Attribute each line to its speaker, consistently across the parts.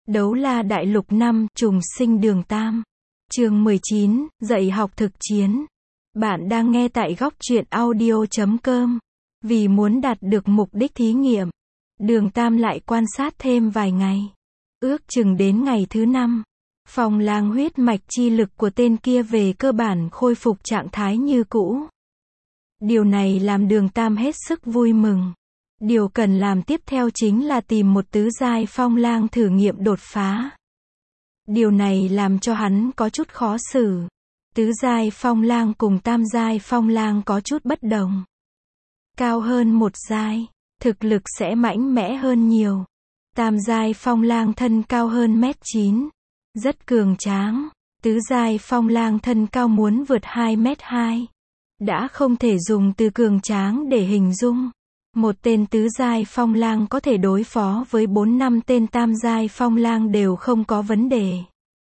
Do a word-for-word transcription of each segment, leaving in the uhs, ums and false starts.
Speaker 1: Đấu la đại lục năm, trùng sinh đường Tam. Chương mười chín, dạy học thực chiến. Bạn đang nghe tại góc truyện audio chấm com. Vì muốn đạt được mục đích thí nghiệm, đường Tam lại quan sát thêm vài ngày. Ước chừng đến ngày thứ năm, Phong Lang huyết mạch chi lực của tên kia về cơ bản khôi phục trạng thái như cũ. Điều này làm đường Tam hết sức vui mừng. Điều cần làm tiếp theo chính là tìm một tứ giai phong lang thử nghiệm đột phá. Điều này làm cho hắn có chút khó xử. Tứ giai phong lang cùng tam giai phong lang có chút bất đồng. Cao hơn một giai, thực lực sẽ mạnh mẽ hơn nhiều. Tam giai phong lang thân cao hơn mét chín, rất cường tráng. Tứ giai phong lang thân cao muốn vượt hai mét hai, đã không thể dùng từ cường tráng để hình dung. Một tên tứ giai phong lang có thể đối phó với bốn năm tên tam giai phong lang đều không có vấn đề.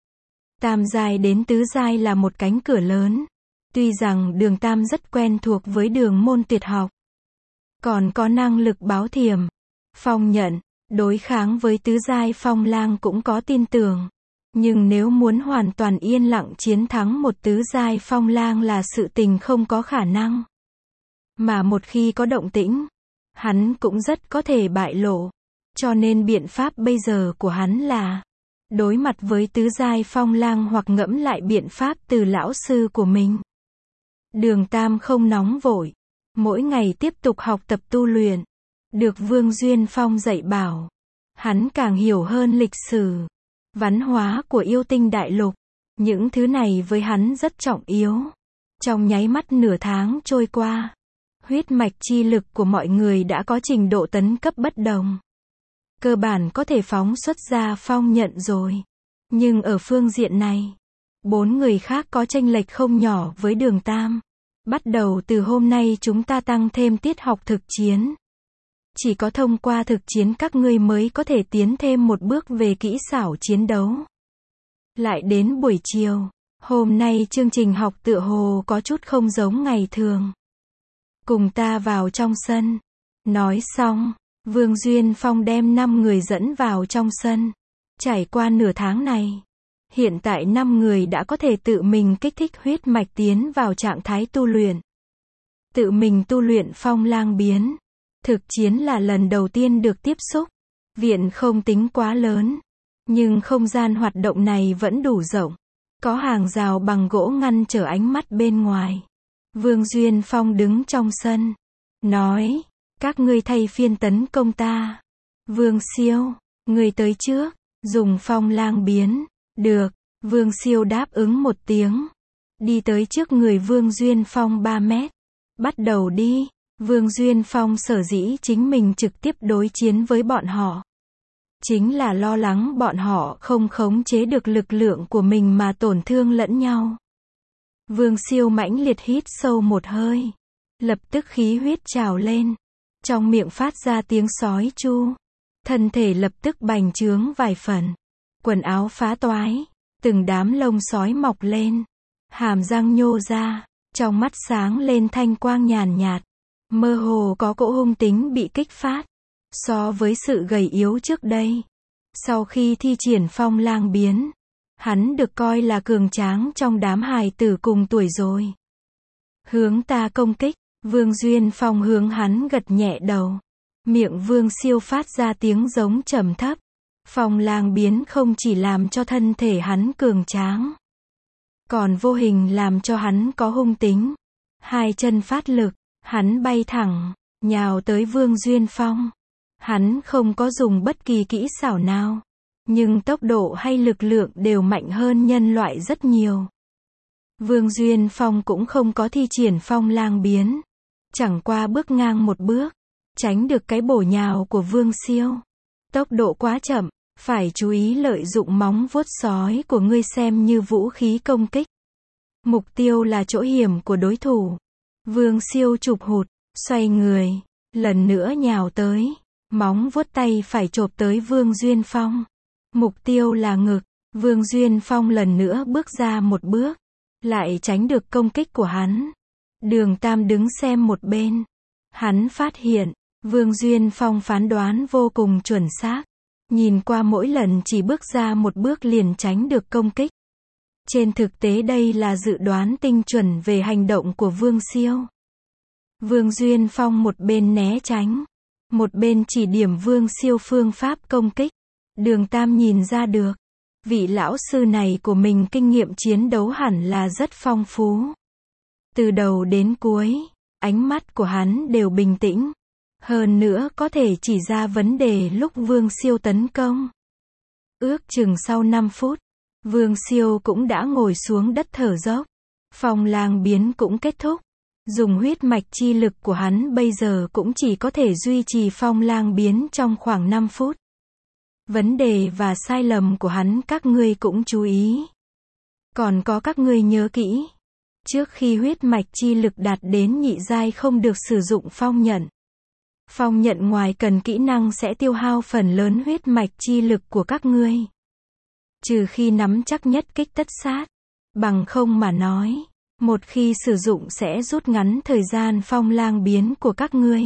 Speaker 1: Tam giai đến tứ giai là một cánh cửa lớn. Tuy rằng đường Tam rất quen thuộc với đường môn tuyệt học, còn có năng lực báo thiểm, phong nhận, đối kháng với tứ giai phong lang cũng có tin tưởng. Nhưng nếu muốn hoàn toàn yên lặng chiến thắng một tứ giai phong lang là sự tình không có khả năng. Mà một khi có động tĩnh, hắn cũng rất có thể bại lộ. Cho nên biện pháp bây giờ của hắn là đối mặt với tứ giai phong lang hoặc ngẫm lại biện pháp từ lão sư của mình. Đường Tam không nóng vội, mỗi ngày tiếp tục học tập tu luyện. Được Vương Duyên Phong dạy bảo, hắn càng hiểu hơn lịch sử, văn hóa của yêu tinh đại lục. Những thứ này với hắn rất trọng yếu. Trong nháy mắt nửa tháng trôi qua, huyết mạch chi lực của mọi người đã có trình độ tấn cấp bất đồng. Cơ bản có thể phóng xuất ra phong nhận rồi. Nhưng ở phương diện này, bốn người khác có chênh lệch không nhỏ với đường Tam. Bắt đầu từ hôm nay chúng ta tăng thêm tiết học thực chiến. Chỉ có thông qua thực chiến các ngươi mới có thể tiến thêm một bước về kỹ xảo chiến đấu. Lại đến buổi chiều, hôm nay chương trình học tựa hồ có chút không giống ngày thường. Cùng ta vào trong sân. Nói xong, Vương Duyên Phong đem năm người dẫn vào trong sân. Trải qua nửa tháng này, hiện tại năm người đã có thể tự mình kích thích huyết mạch tiến vào trạng thái tu luyện. Tự mình tu luyện phong lang biến. Thực chiến là lần đầu tiên được tiếp xúc. Viện không tính quá lớn, nhưng không gian hoạt động này vẫn đủ rộng. Có hàng rào bằng gỗ ngăn trở ánh mắt bên ngoài. Vương Duyên Phong đứng trong sân, nói, các ngươi thay phiên tấn công ta. Vương Siêu, ngươi tới trước, dùng phong lang biến. Được, Vương Siêu đáp ứng một tiếng. Đi tới trước người Vương Duyên Phong ba mét. Bắt đầu đi. Vương Duyên Phong sở dĩ chính mình trực tiếp đối chiến với bọn họ, chính là lo lắng bọn họ không khống chế được lực lượng của mình mà tổn thương lẫn nhau. Vương Siêu mãnh liệt hít sâu một hơi, lập tức khí huyết trào lên, trong miệng phát ra tiếng sói chu, thân thể lập tức bành trướng vài phần, quần áo phá toái, từng đám lông sói mọc lên, hàm răng nhô ra, trong mắt sáng lên thanh quang nhàn nhạt, mơ hồ có cỗ hung tính bị kích phát. So với sự gầy yếu trước đây, sau khi thi triển phong lang biến, hắn được coi là cường tráng trong đám hài tử cùng tuổi rồi. Hướng ta công kích. Vương Duyên Phong hướng hắn gật nhẹ đầu. Miệng Vương Siêu phát ra tiếng giống trầm thấp. Phong lang biến không chỉ làm cho thân thể hắn cường tráng, còn vô hình làm cho hắn có hung tính. Hai chân phát lực, hắn bay thẳng, nhào tới Vương Duyên Phong. Hắn không có dùng bất kỳ kỹ xảo nào, nhưng tốc độ hay lực lượng đều mạnh hơn nhân loại rất nhiều. Vương Duyên Phong cũng không có thi triển phong lang biến, chẳng qua bước ngang một bước, tránh được cái bổ nhào của Vương Siêu. Tốc độ quá chậm, phải chú ý lợi dụng móng vuốt sói của ngươi xem như vũ khí công kích. Mục tiêu là chỗ hiểm của đối thủ. Vương Siêu chụp hụt, xoay người, lần nữa nhào tới, móng vuốt tay phải chộp tới Vương Duyên Phong. Mục tiêu là ngực. Vương Duyên Phong lần nữa bước ra một bước, lại tránh được công kích của hắn. Đường Tam đứng xem một bên. Hắn phát hiện, Vương Duyên Phong phán đoán vô cùng chuẩn xác. Nhìn qua mỗi lần chỉ bước ra một bước liền tránh được công kích. Trên thực tế đây là dự đoán tinh chuẩn về hành động của Vương Siêu. Vương Duyên Phong một bên né tránh, một bên chỉ điểm Vương Siêu phương pháp công kích. Đường Tam nhìn ra được, vị lão sư này của mình kinh nghiệm chiến đấu hẳn là rất phong phú. Từ đầu đến cuối, ánh mắt của hắn đều bình tĩnh. Hơn nữa có thể chỉ ra vấn đề lúc Vương Siêu tấn công. Ước chừng sau năm phút, Vương Siêu cũng đã ngồi xuống đất thở dốc. Phong lang biến cũng kết thúc. Dùng huyết mạch chi lực của hắn bây giờ cũng chỉ có thể duy trì phong lang biến trong khoảng năm phút. Vấn đề và sai lầm của hắn các ngươi cũng chú ý. Còn có các ngươi nhớ kỹ. Trước khi huyết mạch chi lực đạt đến nhị giai không được sử dụng phong nhận. Phong nhận ngoài cần kỹ năng sẽ tiêu hao phần lớn huyết mạch chi lực của các ngươi. Trừ khi nắm chắc nhất kích tất sát. Bằng không mà nói, một khi sử dụng sẽ rút ngắn thời gian phong lang biến của các ngươi.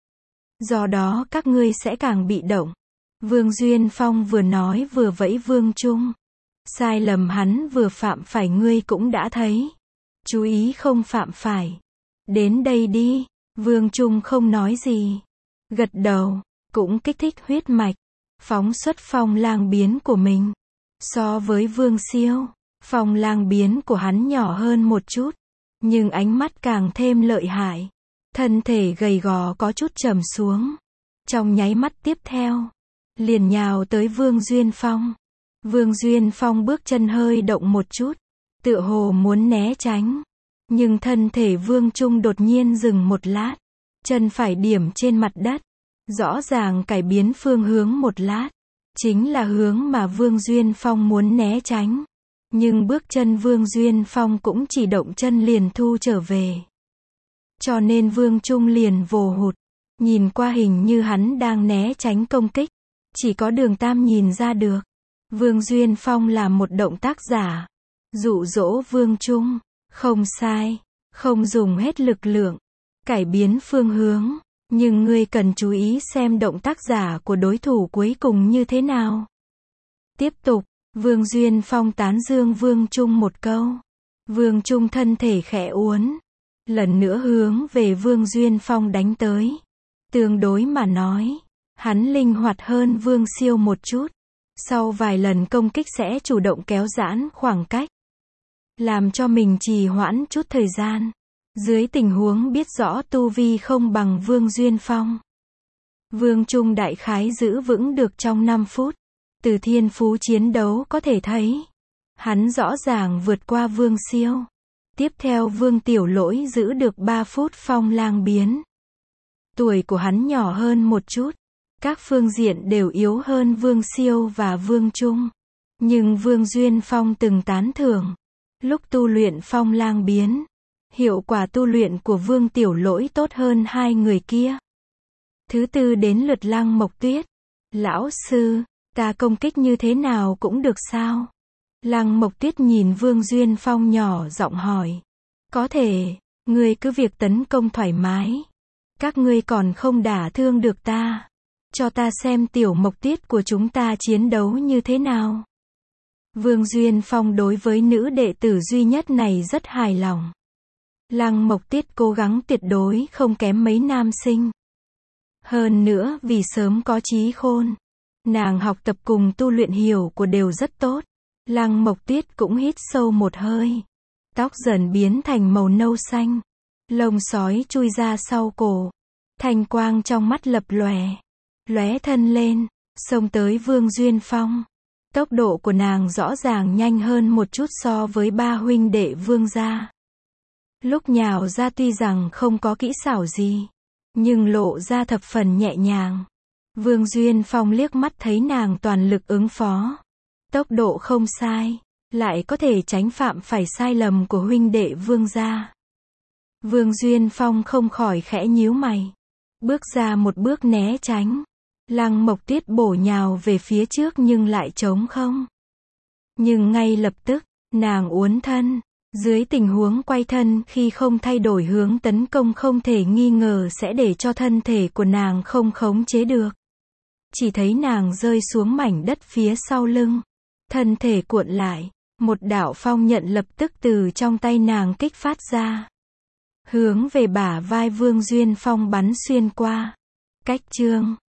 Speaker 1: Do đó các ngươi sẽ càng bị động. Vương Duyên Phong vừa nói vừa vẫy Vương Trung. Sai lầm hắn vừa phạm phải ngươi cũng đã thấy. Chú ý không phạm phải. Đến đây đi. Vương Trung không nói gì. Gật đầu, cũng kích thích huyết mạch. Phóng xuất phong lang biến của mình. So với Vương Siêu, phong lang biến của hắn nhỏ hơn một chút. Nhưng ánh mắt càng thêm lợi hại. Thân thể gầy gò có chút trầm xuống. Trong nháy mắt tiếp theo, liền nhào tới Vương Duyên Phong. Vương Duyên Phong bước chân hơi động một chút. Tựa hồ muốn né tránh. Nhưng thân thể Vương Trung đột nhiên dừng một lát. Chân phải điểm trên mặt đất. Rõ ràng cải biến phương hướng một lát. Chính là hướng mà Vương Duyên Phong muốn né tránh. Nhưng bước chân Vương Duyên Phong cũng chỉ động chân liền thu trở về. Cho nên Vương Trung liền vồ hụt. Nhìn qua hình như hắn đang né tránh công kích. Chỉ có Đường Tam nhìn ra được. Vương Duyên Phong làm một động tác giả. Dụ dỗ Vương Trung. Không sai. Không dùng hết lực lượng. Cải biến phương hướng. Nhưng ngươi cần chú ý xem động tác giả của đối thủ cuối cùng như thế nào. Tiếp tục. Vương Duyên Phong tán dương Vương Trung một câu. Vương Trung thân thể khẽ uốn. Lần nữa hướng về Vương Duyên Phong đánh tới. Tương đối mà nói, hắn linh hoạt hơn Vương Siêu một chút. Sau vài lần công kích sẽ chủ động kéo giãn khoảng cách. Làm cho mình trì hoãn chút thời gian. Dưới tình huống biết rõ tu vi không bằng Vương Duyên Phong. Vương Trung đại khái giữ vững được trong năm phút. Từ thiên phú chiến đấu có thể thấy. Hắn rõ ràng vượt qua Vương Siêu. Tiếp theo Vương Tiểu Lỗi giữ được ba phút phong lang biến. Tuổi của hắn nhỏ hơn một chút. Các phương diện đều yếu hơn Vương Siêu và Vương Trung. Nhưng Vương Duyên Phong từng tán thưởng. Lúc tu luyện phong lang biến. Hiệu quả tu luyện của Vương Tiểu Lỗi tốt hơn hai người kia. Thứ tư đến lượt Lăng Mộc Tuyết. Lão sư, ta công kích như thế nào cũng được sao? Lăng Mộc Tuyết nhìn Vương Duyên Phong nhỏ giọng hỏi. Có thể, ngươi cứ việc tấn công thoải mái. Các ngươi còn không đả thương được ta. Cho ta xem Tiểu Mộc Tuyết của chúng ta chiến đấu như thế nào. Vương Duyên Phong đối với nữ đệ tử duy nhất này rất hài lòng. Lăng Mộc Tuyết cố gắng tuyệt đối không kém mấy nam sinh. Hơn nữa vì sớm có trí khôn. Nàng học tập cùng tu luyện hiểu của đều rất tốt. Lăng Mộc Tuyết cũng hít sâu một hơi. Tóc dần biến thành màu nâu xanh. Lông sói chui ra sau cổ. Thanh quang trong mắt lập lòe. Lóe thân lên. Xông tới Vương Duyên Phong. Tốc độ của nàng rõ ràng nhanh hơn một chút so với ba huynh đệ Vương gia. Lúc nhào ra tuy rằng không có kỹ xảo gì. Nhưng lộ ra thập phần nhẹ nhàng. Vương Duyên Phong liếc mắt thấy nàng toàn lực ứng phó. Tốc độ không sai. Lại có thể tránh phạm phải sai lầm của huynh đệ Vương gia. Vương Duyên Phong không khỏi khẽ nhíu mày. Bước ra một bước né tránh. Lăng Mộc Tuyết bổ nhào về phía trước nhưng lại trống không. Nhưng ngay lập tức, nàng uốn thân. Dưới tình huống quay thân khi không thay đổi hướng tấn công không thể nghi ngờ sẽ để cho thân thể của nàng không khống chế được. chỉ thấy nàng rơi xuống mảnh đất phía sau lưng. Thân thể cuộn lại, một đạo phong nhận lập tức từ trong tay nàng kích phát ra. Hướng về bả vai Vương Duyên Phong bắn xuyên qua. Cách chương